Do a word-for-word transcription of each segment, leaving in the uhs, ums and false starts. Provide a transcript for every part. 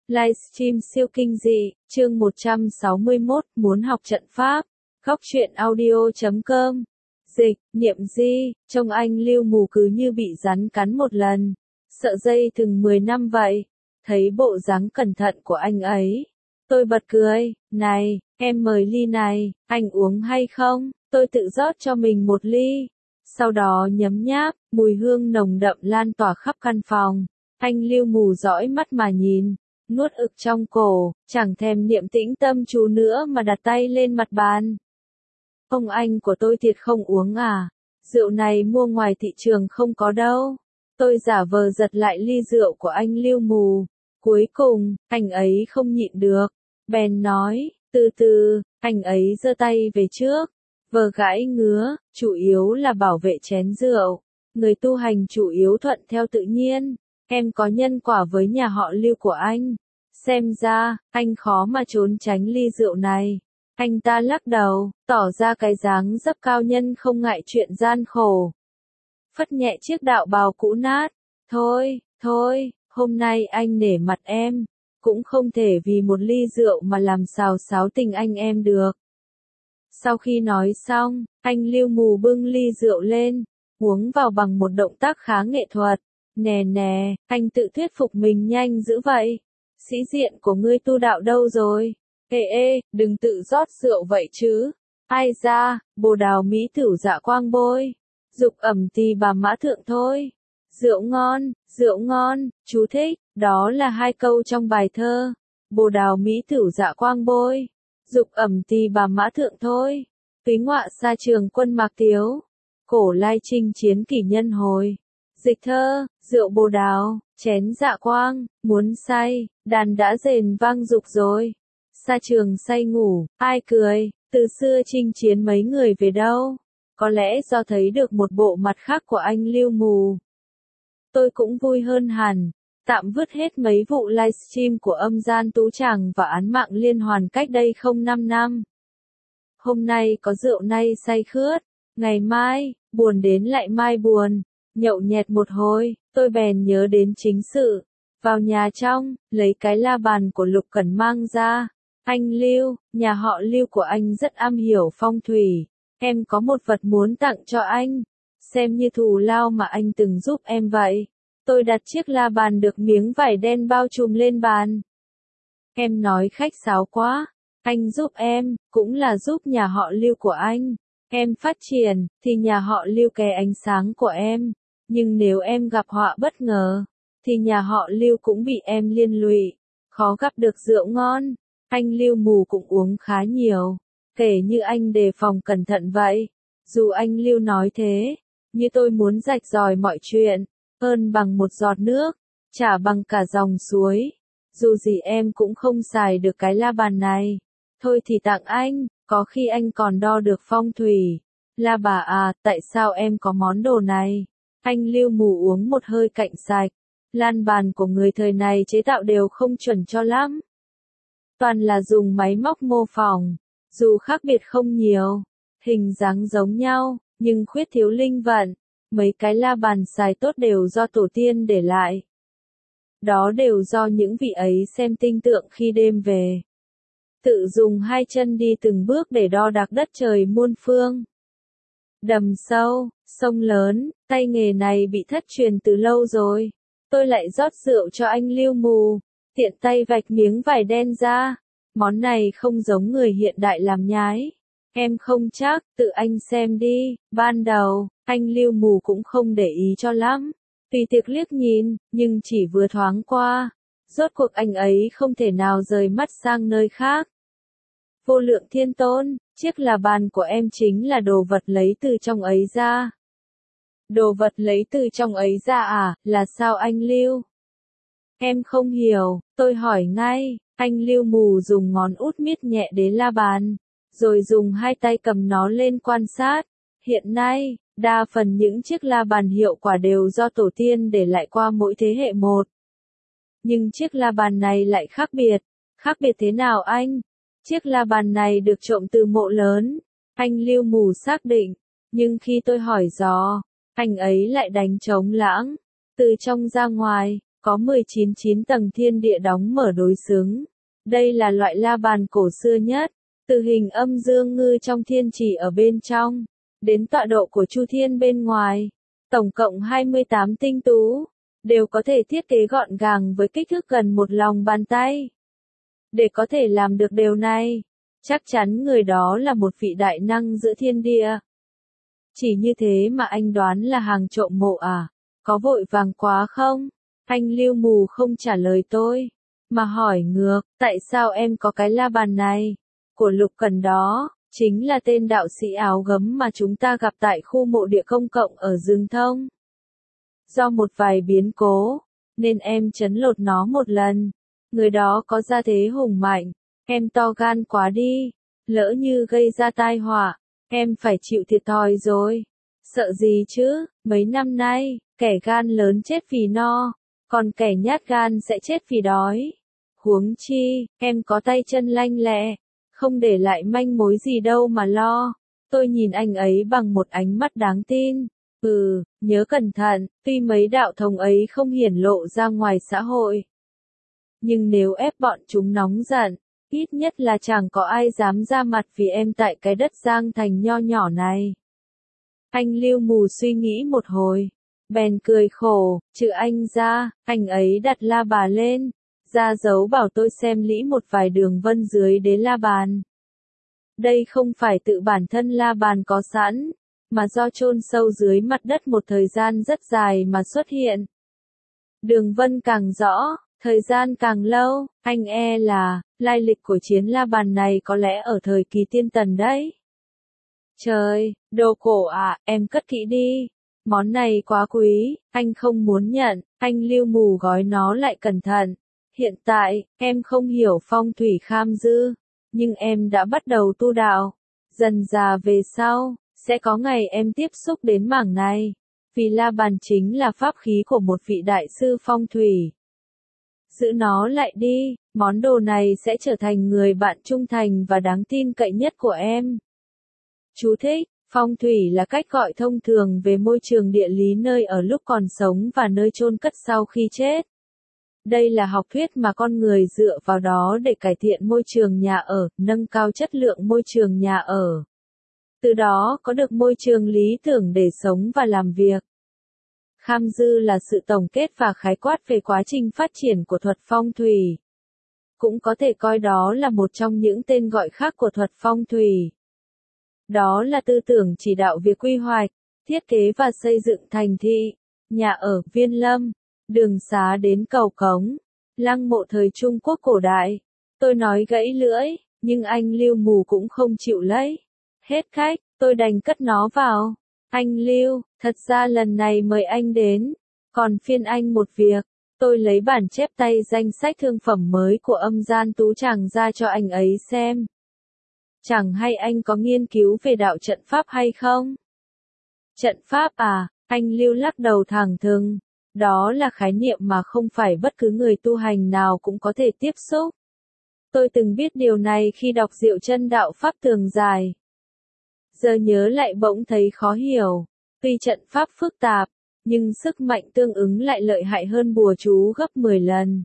Livestream siêu kinh dị, chương một trăm sáu mươi mốt, muốn học trận pháp. Góc truyện audio chấm com. Dịch, Niệm Di, trông anh Lưu Mù cứ như bị rắn cắn một lần. Sợ dây thừng mười năm vậy. Thấy bộ dáng cẩn thận của anh ấy. Tôi bật cười, này, em mời ly này, anh uống hay không? Tôi tự rót cho mình một ly. Sau đó nhấm nháp, mùi hương nồng đậm lan tỏa khắp căn phòng. Anh Lưu Mù dõi mắt mà nhìn, nuốt ực trong cổ, chẳng thèm niệm tĩnh tâm chú nữa mà đặt tay lên mặt bàn. Ông anh của tôi thiệt không uống à? Rượu này mua ngoài thị trường không có đâu. Tôi giả vờ giật lại ly rượu của anh Lưu Mù. Cuối cùng, anh ấy không nhịn được. Bèn nói, từ từ, anh ấy giơ tay về trước. Vờ gãi ngứa, chủ yếu là bảo vệ chén rượu. Người tu hành chủ yếu thuận theo tự nhiên. Em có nhân quả với nhà họ Lưu của anh. Xem ra, anh khó mà trốn tránh ly rượu này. Anh ta lắc đầu, tỏ ra cái dáng dấp cao nhân không ngại chuyện gian khổ. Phất nhẹ chiếc đạo bào cũ nát. Thôi, thôi, hôm nay anh nể mặt em. Cũng không thể vì một ly rượu mà làm xào xáo tình anh em được. Sau khi nói xong, anh Lưu Mù bưng ly rượu lên, uống vào bằng một động tác khá nghệ thuật. Nè nè, anh tự thuyết phục mình nhanh dữ vậy. Sĩ diện của ngươi tu đạo đâu rồi? Ê ê, đừng tự rót rượu vậy chứ. Ai ra, Bồ Đào Mỹ Tửu Dạ Quang Bôi. Dục ẩm thì bà mã thượng thôi. Rượu ngon, rượu ngon, chú thích, đó là hai câu trong bài thơ. Bồ Đào Mỹ Tửu Dạ Quang Bôi. Dục ẩm thì bà mã thượng thôi. Túy ngọa xa trường quân Mạc Tiếu. Cổ lai chinh chiến kỷ nhân hồi. Dịch thơ, rượu bồ đào, chén dạ quang, muốn say, đàn đã rền vang dục rồi. Xa trường say ngủ, ai cười, từ xưa chinh chiến mấy người về đâu. Có lẽ do thấy được một bộ mặt khác của anh Lưu Mù. Tôi cũng vui hơn hẳn, tạm vứt hết mấy vụ livestream của âm gian tú tràng và án mạng liên hoàn cách đây không năm năm. Hôm nay có rượu nay say khướt, ngày mai, buồn đến lại mai buồn. Nhậu nhẹt một hồi, tôi bèn nhớ đến chính sự. Vào nhà trong, lấy cái la bàn của Lục Cẩn mang ra. Anh Lưu, nhà họ Lưu của anh rất am hiểu phong thủy. Em có một vật muốn tặng cho anh. Xem như thù lao mà anh từng giúp em vậy. Tôi đặt chiếc la bàn được miếng vải đen bao trùm lên bàn. Em nói khách sáo quá. Anh giúp em, cũng là giúp nhà họ Lưu của anh. Em phát triển, thì nhà họ Lưu ké ánh sáng của em. Nhưng nếu em gặp họa bất ngờ, thì nhà họ Lưu cũng bị em liên lụy. Khó gặp được rượu ngon. Anh Lưu Mù cũng uống khá nhiều. Kể như anh đề phòng cẩn thận vậy. Dù anh Lưu nói thế, như tôi muốn rạch ròi mọi chuyện. Ơn bằng một giọt nước, trả bằng cả dòng suối. Dù gì em cũng không xài được cái la bàn này. Thôi thì tặng anh, có khi anh còn đo được phong thủy. La bà à, tại sao em có món đồ này? Anh Lưu Mù uống một hơi cạn sạch. Lan bàn của người thời này chế tạo đều không chuẩn cho lắm. Toàn là dùng máy móc mô phỏng. Dù khác biệt không nhiều, hình dáng giống nhau, nhưng khuyết thiếu linh vận. Mấy cái la bàn xài tốt đều do tổ tiên để lại. Đó đều do những vị ấy xem tinh tượng khi đêm về. Tự dùng hai chân đi từng bước để đo đạc đất trời muôn phương. Đầm sâu, sông lớn, tay nghề này bị thất truyền từ lâu rồi. Tôi lại rót rượu cho anh Lưu Mù, tiện tay vạch miếng vải đen ra. Món này không giống người hiện đại làm nhái. Em không chắc, tự anh xem đi. Ban đầu, anh Lưu Mù cũng không để ý cho lắm. Tùy tiệc liếc nhìn, nhưng chỉ vừa thoáng qua. Rốt cuộc anh ấy không thể nào rời mắt sang nơi khác. Vô lượng thiên tôn, chiếc là bàn của em chính là đồ vật lấy từ trong ấy ra. Đồ vật lấy từ trong ấy ra à, là sao anh Lưu? Em không hiểu, tôi hỏi ngay. Anh Lưu Mù dùng ngón út miết nhẹ đến la bàn, rồi dùng hai tay cầm nó lên quan sát. Hiện nay, đa phần những chiếc la bàn hiệu quả đều do tổ tiên để lại qua mỗi thế hệ một. Nhưng chiếc la bàn này lại khác biệt. Khác biệt thế nào anh? Chiếc la bàn này được trộm từ mộ lớn. Anh Lưu Mù xác định. Nhưng khi tôi hỏi dò, anh ấy lại đánh trống lãng. Từ trong ra ngoài, Có mười chín chín tầng thiên địa đóng mở đối xứng. Đây là loại la bàn cổ xưa nhất, từ hình âm dương ngư trong thiên trì ở bên trong, đến tọa độ của Chu Thiên bên ngoài. Tổng cộng hai mươi tám tinh tú, đều có thể thiết kế gọn gàng với kích thước gần một lòng bàn tay. Để có thể làm được điều này, chắc chắn người đó là một vị đại năng giữa thiên địa. Chỉ như thế mà anh đoán là hàng trộm mộ à? Có vội vàng quá không? Anh Lưu Mù không trả lời tôi, mà hỏi ngược, tại sao em có cái la bàn này? Của Lục Cần đó, chính là tên đạo sĩ áo gấm mà chúng ta gặp tại khu mộ địa công cộng ở rừng thông. Do một vài biến cố, nên em chấn lột nó một lần. Người đó có gia thế hùng mạnh, em to gan quá đi, lỡ như gây ra tai họa, em phải chịu thiệt thòi rồi. Sợ gì chứ, mấy năm nay, kẻ gan lớn chết vì no, còn kẻ nhát gan sẽ chết vì đói. Huống chi, em có tay chân lanh lẹ, không để lại manh mối gì đâu mà lo. Tôi nhìn anh ấy bằng một ánh mắt đáng tin. Ừ, nhớ cẩn thận, tuy mấy đạo thống ấy không hiển lộ ra ngoài xã hội. Nhưng nếu ép bọn chúng nóng giận, ít nhất là chẳng có ai dám ra mặt vì em tại cái đất Giang Thành nho nhỏ này. Anh Lưu Mù suy nghĩ một hồi, bèn cười khổ, trừ anh ra, anh ấy đặt la bà lên, ra dấu bảo tôi xem lĩ một vài đường vân dưới đế la bàn. Đây không phải tự bản thân la bàn có sẵn, mà do chôn sâu dưới mặt đất một thời gian rất dài mà xuất hiện. Đường vân càng rõ, thời gian càng lâu, anh e là, lai lịch của chiến la bàn này có lẽ ở thời kỳ tiên tần đấy. Trời, đồ cổ à, em cất kỹ đi. Món này quá quý, anh không muốn nhận, anh Lưu Mù gói nó lại cẩn thận. Hiện tại, em không hiểu phong thủy kham dư, nhưng em đã bắt đầu tu đạo. Dần dà về sau, sẽ có ngày em tiếp xúc đến mảng này. Vì la bàn chính là pháp khí của một vị đại sư phong thủy. Giữ nó lại đi, món đồ này sẽ trở thành người bạn trung thành và đáng tin cậy nhất của em. Chú thích, phong thủy là cách gọi thông thường về môi trường địa lý nơi ở lúc còn sống và nơi chôn cất sau khi chết. Đây là học thuyết mà con người dựa vào đó để cải thiện môi trường nhà ở, nâng cao chất lượng môi trường nhà ở. Từ đó có được môi trường lý tưởng để sống và làm việc. Kham dư là sự tổng kết và khái quát về quá trình phát triển của thuật phong thủy. Cũng có thể coi đó là một trong những tên gọi khác của thuật phong thủy. Đó là tư tưởng chỉ đạo việc quy hoạch, thiết kế và xây dựng thành thị, nhà ở, viên lâm, đường xá đến cầu cống, lăng mộ thời Trung Quốc cổ đại. Tôi nói gãy lưỡi, nhưng anh Lưu Mù cũng không chịu lấy. Hết khách, tôi đành cất nó vào. Anh Lưu, thật ra lần này mời anh đến, còn phiên anh một việc. Tôi lấy bản chép tay danh sách thương phẩm mới của Âm Gian Tú Tràng ra cho anh ấy xem. Chẳng hay anh có nghiên cứu về đạo trận pháp hay không? Trận pháp à, anh Lưu lắc đầu thẳng thừng. Đó là khái niệm mà không phải bất cứ người tu hành nào cũng có thể tiếp xúc. Tôi từng biết điều này khi đọc Diệu Chân Đạo Pháp Tường Dài. Giờ nhớ lại bỗng thấy khó hiểu. Tuy trận pháp phức tạp, nhưng sức mạnh tương ứng lại lợi hại hơn bùa chú gấp mười lần.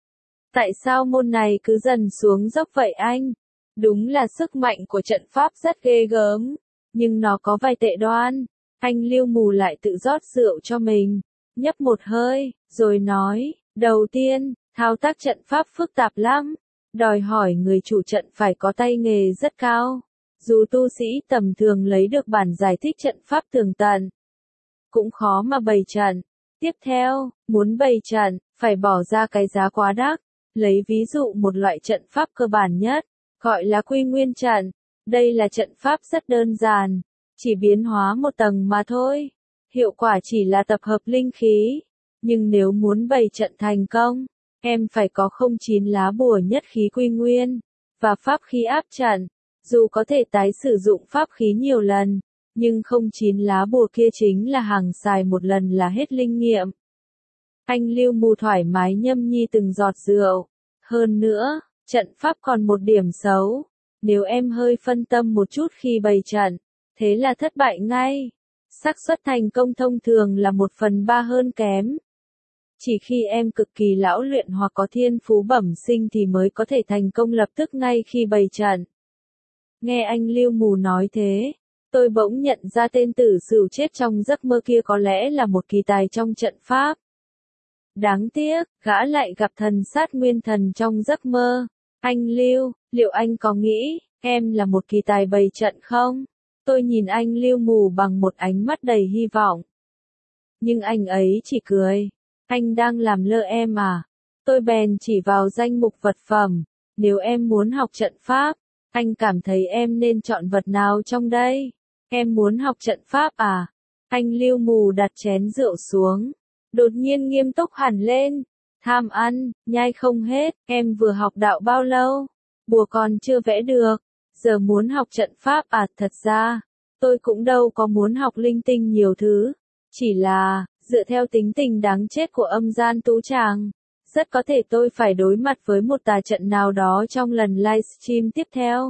Tại sao môn này cứ dần xuống dốc vậy anh? Đúng là sức mạnh của trận pháp rất ghê gớm, nhưng nó có vài tệ đoan. Anh Lưu Mù lại tự rót rượu cho mình, nhấp một hơi, rồi nói, đầu tiên, thao tác trận pháp phức tạp lắm, đòi hỏi người chủ trận phải có tay nghề rất cao. Dù tu sĩ tầm thường lấy được bản giải thích trận pháp tường tận, cũng khó mà bày trận. Tiếp theo, muốn bày trận, phải bỏ ra cái giá quá đắt. Lấy ví dụ một loại trận pháp cơ bản nhất, gọi là Quy Nguyên trận. Đây là trận pháp rất đơn giản, chỉ biến hóa một tầng mà thôi. Hiệu quả chỉ là tập hợp linh khí. Nhưng nếu muốn bày trận thành công, em phải có không chín lá bùa nhất khí Quy Nguyên, và pháp khí áp trận. Dù có thể tái sử dụng pháp khí nhiều lần, nhưng không chín lá bùa kia chính là hàng xài một lần là hết linh nghiệm. Anh Lưu Mù thoải mái nhâm nhi từng giọt rượu. Hơn nữa, trận pháp còn một điểm xấu. Nếu em hơi phân tâm một chút khi bày trận, thế là thất bại ngay. Xác suất thành công thông thường là một phần ba hơn kém. Chỉ khi em cực kỳ lão luyện hoặc có thiên phú bẩm sinh thì mới có thể thành công lập tức ngay khi bày trận. Nghe anh Lưu Mù nói thế, tôi bỗng nhận ra tên tử sửu chết trong giấc mơ kia có lẽ là một kỳ tài trong trận pháp. Đáng tiếc, gã lại gặp thần sát nguyên thần trong giấc mơ. Anh Lưu, liệu anh có nghĩ, em là một kỳ tài bày trận không? Tôi nhìn anh Lưu Mù bằng một ánh mắt đầy hy vọng. Nhưng anh ấy chỉ cười. Anh đang làm lơ em à? Tôi bèn chỉ vào danh mục vật phẩm. Nếu em muốn học trận pháp, anh cảm thấy em nên chọn vật nào trong đây? Em muốn học trận pháp à? Anh Lưu Mù đặt chén rượu xuống. Đột nhiên nghiêm túc hẳn lên. Tham ăn, nhai không hết, em vừa học đạo bao lâu? Bùa còn chưa vẽ được. Giờ muốn học trận pháp à? Thật ra, tôi cũng đâu có muốn học linh tinh nhiều thứ. Chỉ là, dựa theo tính tình đáng chết của âm gian tú tràng, rất có thể tôi phải đối mặt với một tà trận nào đó trong lần livestream tiếp theo.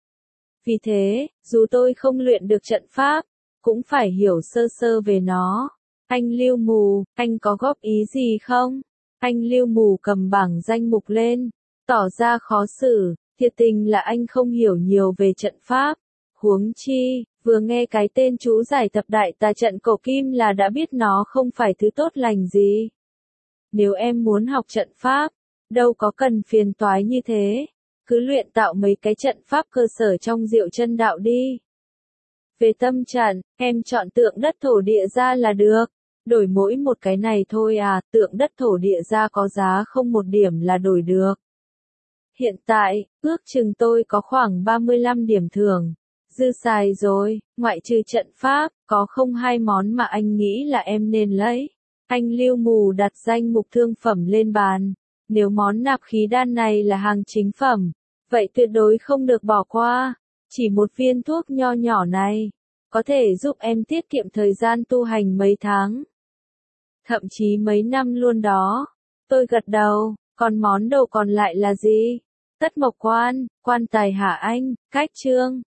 Vì thế, dù tôi không luyện được trận pháp, cũng phải hiểu sơ sơ về nó. Anh Lưu Mù, anh có góp ý gì không? Anh Lưu Mù cầm bảng danh mục lên, tỏ ra khó xử, thiệt tình là anh không hiểu nhiều về trận pháp. Huống chi, vừa nghe cái tên chú giải thập đại tà trận cổ kim là đã biết nó không phải thứ tốt lành gì. Nếu em muốn học trận pháp, đâu có cần phiền toái như thế. Cứ luyện tạo mấy cái trận pháp cơ sở trong Diệu Chân Đạo đi. Về tâm trận, em chọn tượng đất thổ địa ra là được. Đổi mỗi một cái này thôi à, tượng đất thổ địa ra có giá không một điểm là đổi được. Hiện tại, ước chừng tôi có khoảng ba mươi lăm điểm thưởng. Dư xài rồi, ngoại trừ trận pháp, có không hai món mà anh nghĩ là em nên lấy. Anh Lưu Mù đặt danh mục thương phẩm lên bàn. Nếu món nạp khí đan này là hàng chính phẩm, vậy tuyệt đối không được bỏ qua. Chỉ một viên thuốc nho nhỏ này, có thể giúp em tiết kiệm thời gian tu hành mấy tháng. Thậm chí mấy năm luôn đó. Tôi gật đầu, còn món đồ còn lại là gì? Tất Mộc Quan, quan tài hả anh, cách chương.